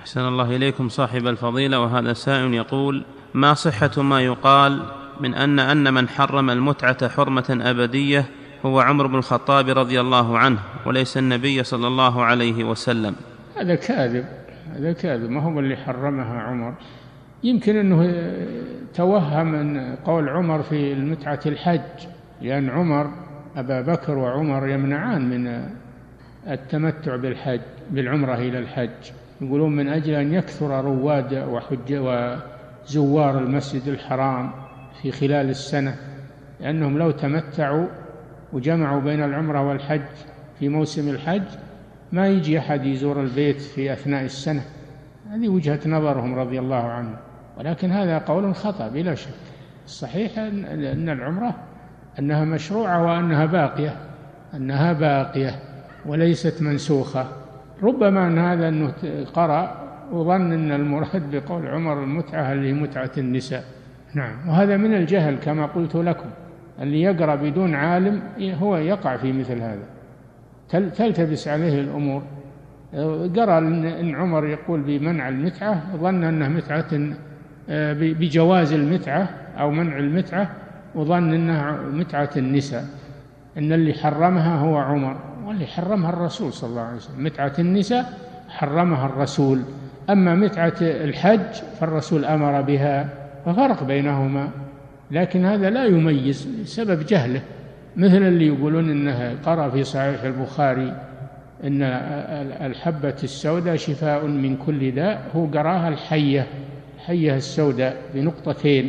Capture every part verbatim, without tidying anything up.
أحسن الله إليكم صاحب الفضيلة. وهذا سائل يقول: ما صحة ما يقال من أن أن من حرم المتعة حرمة أبدية هو عمر بن الخطاب رضي الله عنه وليس النبي صلى الله عليه وسلم؟ هذا كاذب، هذا كاذب، ما هو اللي حرمها عمر. يمكن أنه توهم أن قول عمر في المتعة الحج، لأن عمر أبا بكر وعمر يمنعان من التمتع بالحج بالعمرة إلى الحج، يقولون من أجل أن يكثر رواد وحج وزوار المسجد الحرام في خلال السنة، لأنهم لو تمتعوا وجمعوا بين العمرة والحج في موسم الحج ما يجي أحد يزور البيت في أثناء السنة. هذه وجهة نظرهم رضي الله عنهم، ولكن هذا قول خطأ بلا شك. الصحيح أن العمرة أنها مشروعة وأنها باقية، أنها باقية وليست منسوخة. ربما أن هذا أنه قرأ وظن أن المراد بقول عمر المتعة اللي هي متعة النساء. نعم، وهذا من الجهل كما قلت لكم، اللي يقرأ بدون عالم هو يقع في مثل هذا، تلتبس عليه الأمور. قرأ أن عمر يقول بمنع المتعة، ظن أنها متعة بجواز المتعة أو منع المتعة، وظن أنها متعة النساء، أن اللي حرمها هو عمر، واللي حرمها الرسول صلى الله عليه وسلم. متعة النساء حرمها الرسول، أما متعة الحج فالرسول أمر بها، ففرق بينهما. لكن هذا لا يميز سبب جهله، مثل اللي يقولون إنه قرأ في صحيح البخاري إن الحبة السوداء شفاء من كل داء، هو قراها الحية الحية السوداء بنقطتين،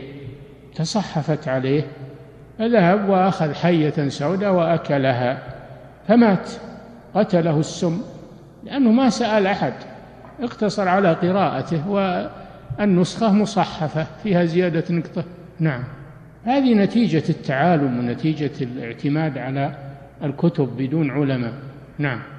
تصحفت عليه، فذهب وأخذ حية سوداء وأكلها فمات، قتله السم، لأنه ما سأل أحد، اقتصر على قراءته، والنسخة مصحفة فيها زيادة نقطة. نعم، هذه نتيجة التعالم ونتيجة الاعتماد على الكتب بدون علماء. نعم.